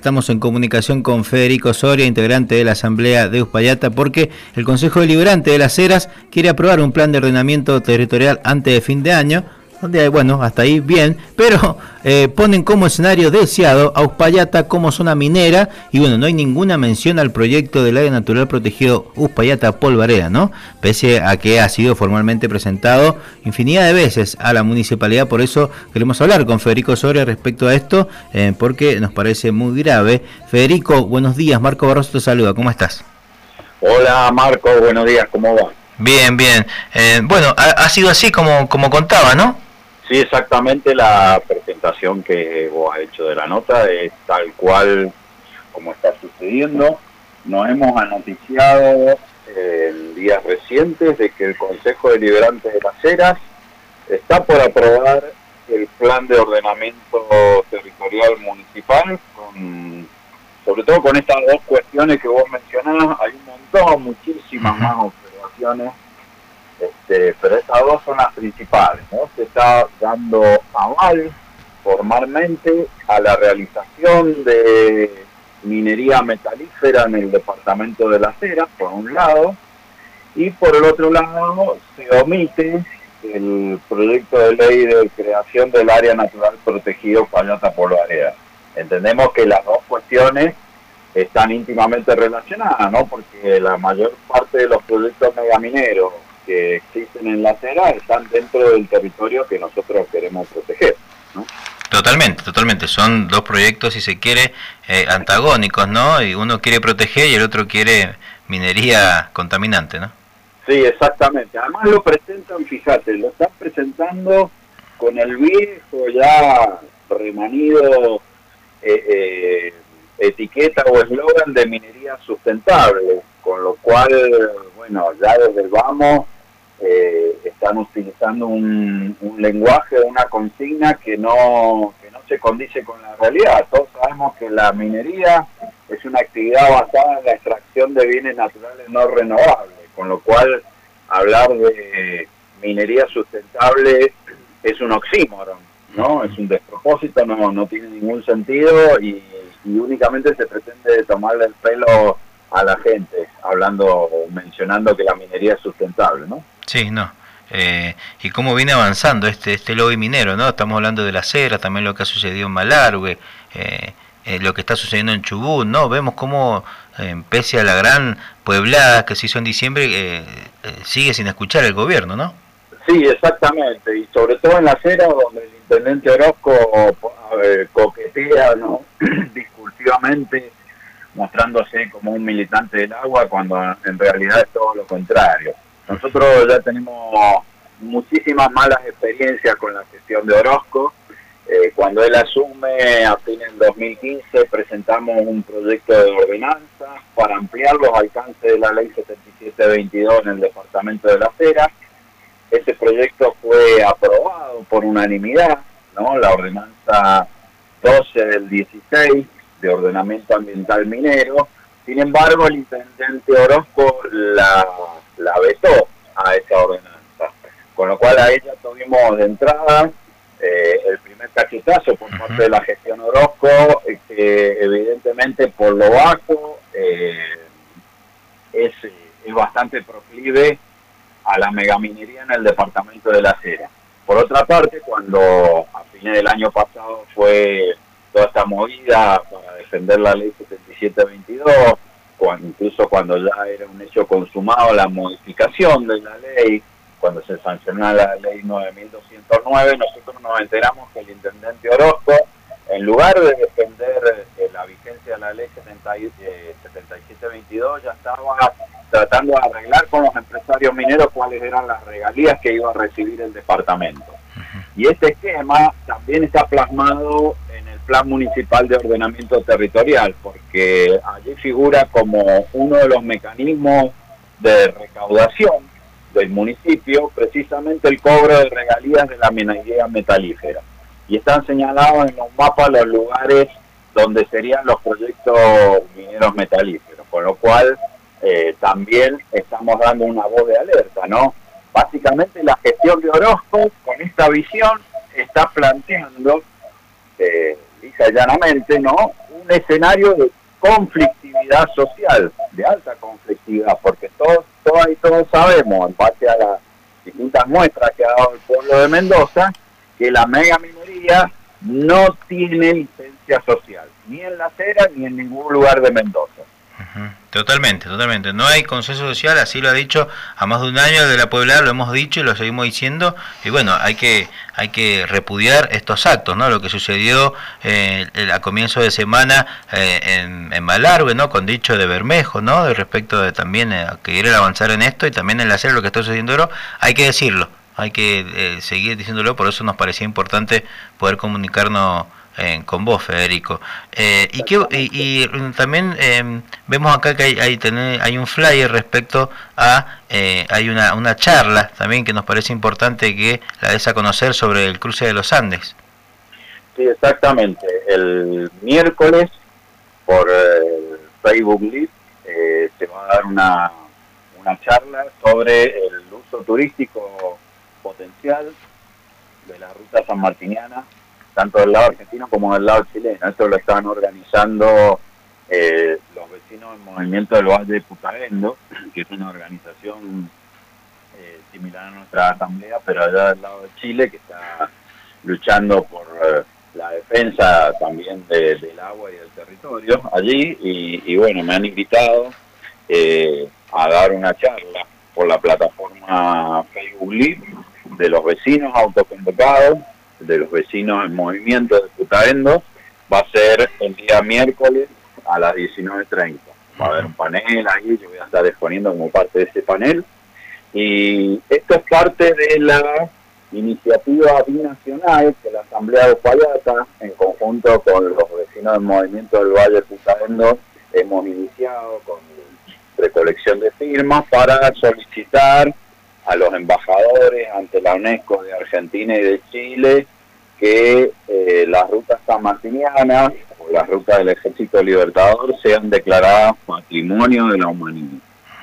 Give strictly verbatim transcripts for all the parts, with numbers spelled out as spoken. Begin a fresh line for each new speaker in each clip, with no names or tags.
estamos en comunicación con Federico Soria, integrante de la Asamblea de Uspallata, porque el Consejo Deliberante de Las Heras quiere aprobar un plan de ordenamiento territorial antes de fin de año, donde, bueno, hasta ahí bien, pero eh, ponen como escenario deseado a Uspallata como zona minera, y bueno, no hay ninguna mención al proyecto del área natural protegido Uspallata Polvareda, ¿no? Pese a que ha sido formalmente presentado infinidad de veces a la municipalidad. Por eso queremos hablar con Federico Soria respecto a esto, eh, porque nos parece muy grave. Federico, buenos días, Marco Barroso te saluda, ¿cómo estás?
Hola Marco, buenos días, ¿cómo va?
Bien, bien. Eh, bueno, ha, ha sido así como, como contaba, ¿no?
Sí, exactamente, la presentación que vos has hecho de la nota es tal cual como está sucediendo. Nos hemos anoticiado en días recientes de que el Consejo Deliberante de Las Heras está por aprobar el plan de ordenamiento territorial municipal, con, sobre todo con estas dos cuestiones que vos mencionás. Hay un montón, muchísimas más observaciones. Este, pero estas dos son las principales, ¿no? Se está dando aval formalmente a la realización de minería metalífera en el departamento de Las Heras, por un lado, y por el otro lado se omite el proyecto de ley de creación del área natural protegido Uspallata Polvareda. Entendemos que las dos cuestiones están íntimamente relacionadas, ¿no? Porque la mayor parte de los proyectos megamineros que existen en Las Heras están dentro del territorio que nosotros queremos proteger, ¿no?
Totalmente, totalmente. Son dos proyectos, si se quiere, eh, antagónicos, ¿no? Y uno quiere proteger y el otro quiere minería contaminante, ¿no?
Sí, exactamente. Además lo presentan, fíjate, lo están presentando con el viejo ya remanido eh, eh, etiqueta o eslogan de minería sustentable, con lo cual, bueno, ya desde el vamos eh, están utilizando un, un lenguaje, una consigna que no, que no se condice con la realidad. Todos sabemos que la minería es una actividad basada en la extracción de bienes naturales no renovables, con lo cual hablar de minería sustentable es un oxímoron, ¿no? Es un despropósito, no, no tiene ningún sentido y, y únicamente se pretende tomarle el pelo a la gente, hablando, mencionando que la minería es sustentable, ¿no?
Sí, no. Eh, y cómo viene avanzando este este lobby minero, ¿no? Estamos hablando de Las Heras, también lo que ha sucedido en Malargüe, eh, eh, lo que está sucediendo en Chubut, ¿no? Vemos cómo, eh, pese a la gran pueblada que se hizo en diciembre, eh, eh, sigue sin escuchar el gobierno, ¿no?
Sí, exactamente, y sobre todo en Las Heras, donde el intendente Orozco eh, coquetea, ¿no? discursivamente, mostrándose como un militante del agua, cuando en realidad es todo lo contrario. Nosotros ya tenemos muchísimas malas experiencias con la gestión de Orozco. Eh, cuando él asume, a fines del dos mil quince, presentamos un proyecto de ordenanza para ampliar los alcances de la ley setenta y siete veintidós en el departamento de Las Heras. Ese proyecto fue aprobado por unanimidad, ¿no? La ordenanza doce del dieciséis de ordenamiento ambiental minero. Sin embargo, el intendente Orozco la, la vetó a esa ordenanza, con lo cual a ella tuvimos de entrada eh, el primer cachetazo por parte uh-huh. de la gestión Orozco, eh, que evidentemente por lo bajo eh, es, es bastante proclive a la megaminería en el departamento de Las Heras. Por otra parte, cuando a fines del año pasado fue toda esta movida para defender la ley setenta y siete veintidós, cuando, incluso cuando ya era un hecho consumado la modificación de la ley, cuando se sancionó la ley nueve mil doscientos nueve, nosotros nos enteramos que el intendente Orozco, en lugar de defender eh, la vigencia de la ley setenta y siete veintidós, ya estaba tratando de arreglar con los empresarios mineros cuáles eran las regalías que iba a recibir el departamento. Y este esquema también está plasmado en el Plan Municipal de Ordenamiento Territorial, porque allí figura como uno de los mecanismos de recaudación del municipio precisamente el cobro de regalías de la minería metalífera. Y están señalados en los mapas los lugares donde serían los proyectos mineros metalíferos, con lo cual eh, también estamos dando una voz de alerta, ¿no? Básicamente la gestión de Orozco, con esta visión, está planteando, eh, lisa y llanamente, ¿no? Un escenario de conflictividad social, de alta conflictividad, porque todos, todos y todos sabemos, en base a las distintas muestras que ha dado el pueblo de Mendoza, que la mega minería no tiene licencia social, ni en La Cera ni en ningún lugar de Mendoza.
Uh-huh. Totalmente, totalmente. No hay consenso social, así lo ha dicho a más de un año de la Puebla, lo hemos dicho y lo seguimos diciendo. Y bueno, hay que hay que repudiar estos actos, ¿no? Lo que sucedió eh, a comienzo de semana eh, en, en Malargüe, ¿no? Con dicho de Bermejo, ¿no? De respecto de también eh, que quieren avanzar en esto y también en la Cera lo que está sucediendo, hay que decirlo, hay que eh, seguir diciéndolo, por eso nos parecía importante poder comunicarnos Eh, con vos, Federico. Eh, y, que, y, y también eh, vemos acá que hay, hay, tener, hay un flyer respecto a, eh, hay una, una charla también que nos parece importante que la des a conocer sobre el cruce de los Andes.
Sí, exactamente. El miércoles, por el Facebook Live, eh, se va a dar una, una charla sobre el uso turístico potencial de la ruta sanmartiniana, tanto del lado argentino como del lado chileno. Esto lo están organizando eh, los vecinos del Movimiento del Valle de Putaendo, que es una organización eh, similar a nuestra asamblea, pero allá del lado de Chile, que está luchando por eh, la defensa también de, del agua y del territorio allí. Y, y bueno, me han invitado eh, a dar una charla por la plataforma Facebook Live de los vecinos autoconvocados, de los vecinos en movimiento de Putaendo. Va a ser el día miércoles a las diecinueve treinta. Va a haber un panel ahí, yo voy a estar exponiendo como parte de ese panel. Y esto es parte de la iniciativa binacional que la Asamblea de Uspallata, en conjunto con los vecinos del movimiento del Valle de Putaendo, hemos iniciado con recolección de firmas para solicitar a los embajadores ante la UNESCO de Argentina y de Chile que eh, las rutas sanmartinianas o las rutas del Ejército Libertador sean declaradas Patrimonio de la Humanidad.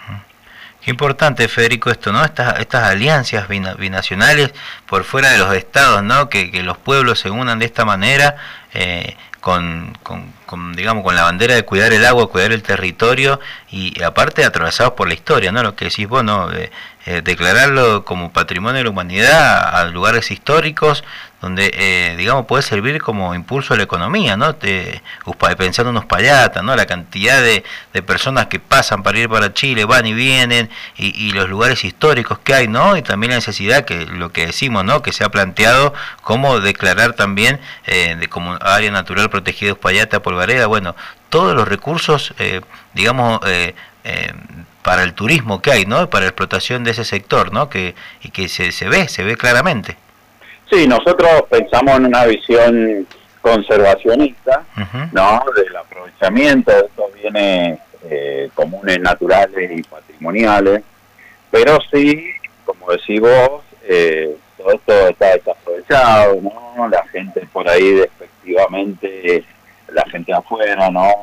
Qué importante, Federico, esto, ¿no? Estas estas alianzas binacionales por fuera de los estados, ¿no? Que, que los pueblos se unan de esta manera, eh, con, con, con, digamos, con la bandera de cuidar el agua, cuidar el territorio y aparte atravesados por la historia, ¿no? Lo que decís vos, ¿no? Eh, eh, declararlo como patrimonio de la humanidad a lugares históricos donde, eh, digamos, puede servir como impulso a la economía, ¿no? Te, pensando en Uspallata, ¿no? La cantidad de, de personas que pasan para ir para Chile, van y vienen, y, y los lugares históricos que hay, ¿no? Y también la necesidad, que lo que decimos, ¿no? Que se ha planteado como declarar también eh, de como área natural protegida de Uspallata, Polvareda, bueno, todos los recursos, eh, digamos, eh, eh, para el turismo que hay, ¿no? Para la explotación de ese sector, ¿no? Que, y que se, se ve, se ve claramente.
Sí, nosotros pensamos en una visión conservacionista, uh-huh. ¿no? Del aprovechamiento de estos bienes eh, comunes, naturales y patrimoniales, pero sí, como decís vos, eh, todo esto está desaprovechado, ¿no? La gente por ahí despectivamente, la gente afuera, ¿no?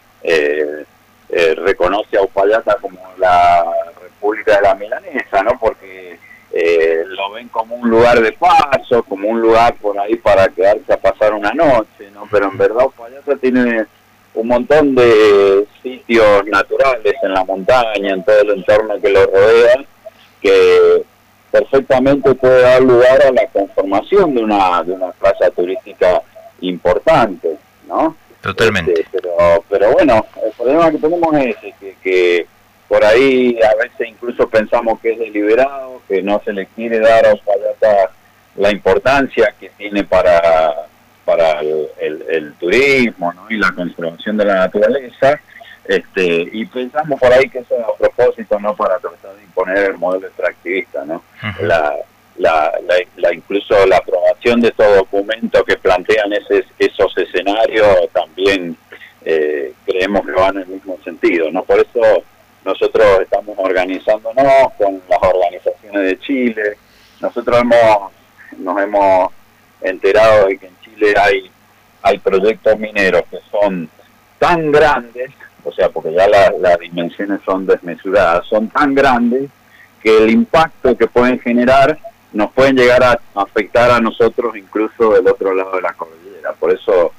Eh, eh, reconoce a Uspallata como la República de la Milanesa, ¿no? Porque Eh, lo ven como un lugar de paso, como un lugar por ahí para quedarse a pasar una noche, ¿no? Pero en verdad Uspallata tiene un montón de sitios naturales en la montaña, en todo el entorno que lo rodea, que perfectamente puede dar lugar a la conformación de una de una plaza turística importante, ¿no?
Totalmente.
Este, pero, pero bueno, el problema que tenemos es ese, que, que por ahí a veces incluso pensamos que es deliberado, que no se le quiere dar a Uspallata la importancia que tiene para, para el, el, el turismo, ¿no? Y la conservación de la naturaleza, este, y pensamos por ahí que eso es a propósito, ¿no? Para tratar de imponer el modelo extractivista, ¿no? Uh-huh. la, la, la, la incluso la aprobación de estos documentos que plantean ese, esos escenarios también eh, creemos que van en el mismo sentido, ¿no? Por eso nosotros estamos organizándonos con las organizaciones de Chile. Nosotros hemos nos hemos enterado de que en Chile hay hay proyectos mineros que son tan grandes, o sea, porque ya la, las dimensiones son desmesuradas, son tan grandes que el impacto que pueden generar nos pueden llegar a afectar a nosotros incluso del otro lado de la cordillera. Por eso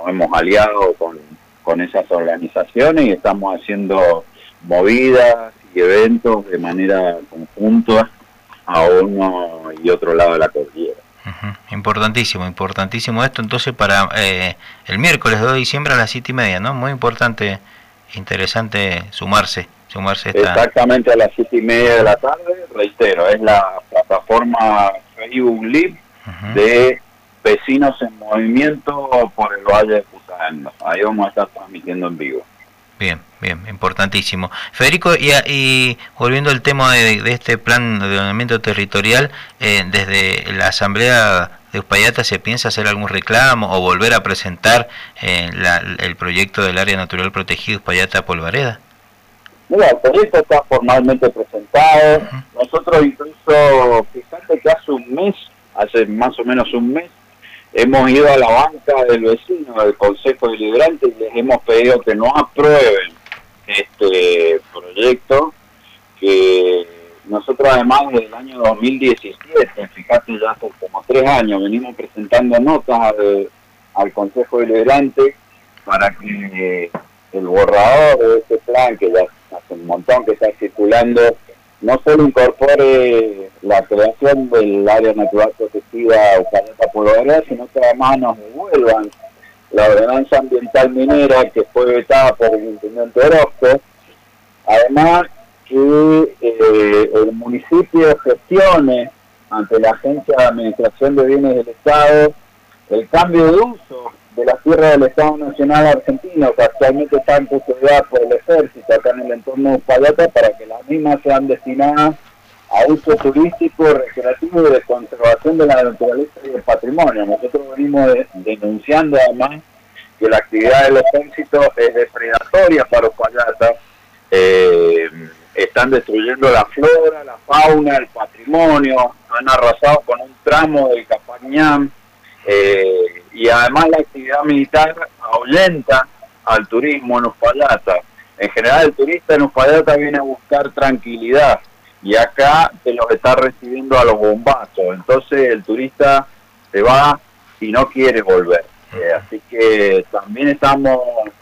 nos hemos aliado con, con esas organizaciones y estamos haciendo movidas y eventos de manera conjunta a uno y otro lado de la cordillera.
Uh-huh. Importantísimo, importantísimo esto. Entonces para eh, el miércoles dos de diciembre a las siete y media, ¿no? Muy importante, interesante sumarse, sumarse a esta...
Exactamente a las siete y media de la tarde, reitero, es la plataforma Facebook Live uh-huh. de Vecinos en Movimiento por el Valle de Putaendo. Ahí vamos a estar transmitiendo en vivo.
Bien, bien, importantísimo. Federico, y, y volviendo al tema de, de este plan de ordenamiento territorial, eh, desde la Asamblea de Uspallata, ¿se piensa hacer algún reclamo o volver a presentar eh, la, el proyecto del Área Natural Protegida Uspallata-Polvareda?
Mira, el proyecto está formalmente presentado. Uh-huh. Nosotros incluso, fíjate que hace un mes, hace más o menos un mes, hemos ido a la banca del vecino, del Consejo Deliberante, y les hemos pedido que no aprueben este proyecto, que nosotros además desde el año dos mil diecisiete, fíjate ya hace como tres años, venimos presentando notas al, al Consejo Deliberante para que el borrador de este plan, que ya hace un montón que está circulando, no solo incorpore la creación del área natural protegida Uspallata-Polvareda, sino que además nos devuelvan la ordenanza ambiental minera que fue vetada por el intendente Orozco. Además que eh, el municipio gestione ante la Agencia de Administración de Bienes del Estado el cambio de uso de las tierras del Estado Nacional Argentino, que actualmente están custodiadas por el Ejército acá en el entorno de Uspallata, para que las mismas sean destinadas a uso turístico, recreativo y de conservación de la naturaleza y del patrimonio. Nosotros venimos de, denunciando además que la actividad del Ejército es depredatoria para Uspallata, eh, están destruyendo la flora, la fauna, el patrimonio, han arrasado con un tramo del Capañán, eh, y además la actividad militar ahuyenta al turismo en Uspallata. En general el turista en Uspallata viene a buscar tranquilidad y acá se los está recibiendo a los bombazos, entonces el turista se va y no quiere volver. Eh, así que también estamos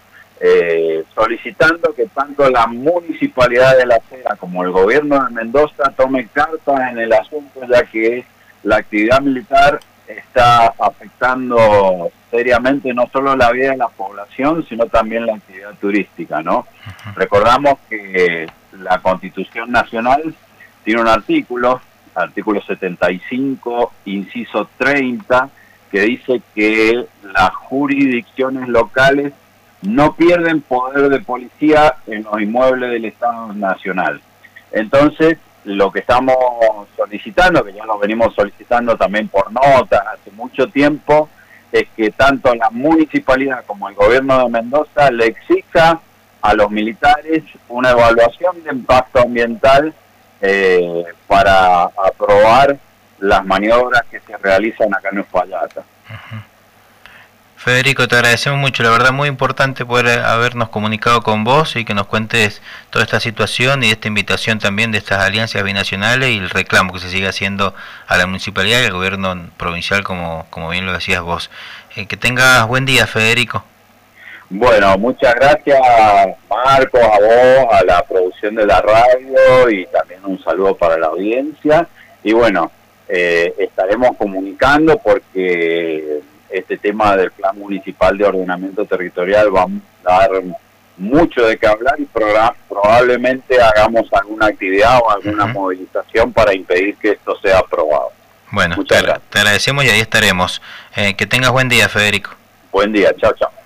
eh, solicitando que tanto la Municipalidad de La Cera como el gobierno de Mendoza tomen cartas en el asunto, ya que la actividad militar está afectando seriamente no solo la vida de la población, sino también la actividad turística, ¿no? Uh-huh. Recordamos que la Constitución Nacional tiene un artículo, artículo setenta y cinco, inciso treinta, que dice que las jurisdicciones locales no pierden poder de policía en los inmuebles del Estado Nacional. Entonces, lo que estamos solicitando, que ya lo venimos solicitando también por notas hace mucho tiempo, es que tanto la municipalidad como el gobierno de Mendoza le exija a los militares una evaluación de impacto ambiental eh, para aprobar las maniobras que se realizan acá en Uspallata.
Uh-huh. Federico, te agradecemos mucho, la verdad muy importante poder habernos comunicado con vos y que nos cuentes toda esta situación y esta invitación también de estas alianzas binacionales y el reclamo que se sigue haciendo a la municipalidad y al gobierno provincial, como, como bien lo decías vos. Eh, que tengas buen día, Federico.
Bueno, muchas gracias, Marcos, a vos, a la producción de la radio y también un saludo para la audiencia. Y bueno, eh, estaremos comunicando porque este tema del Plan Municipal de Ordenamiento Territorial va a dar mucho de qué hablar y probablemente hagamos alguna actividad o alguna uh-huh. movilización para impedir que esto sea aprobado.
Bueno, te, te agradecemos y ahí estaremos. Eh, que tengas buen día, Federico.
Buen día, chao, chao.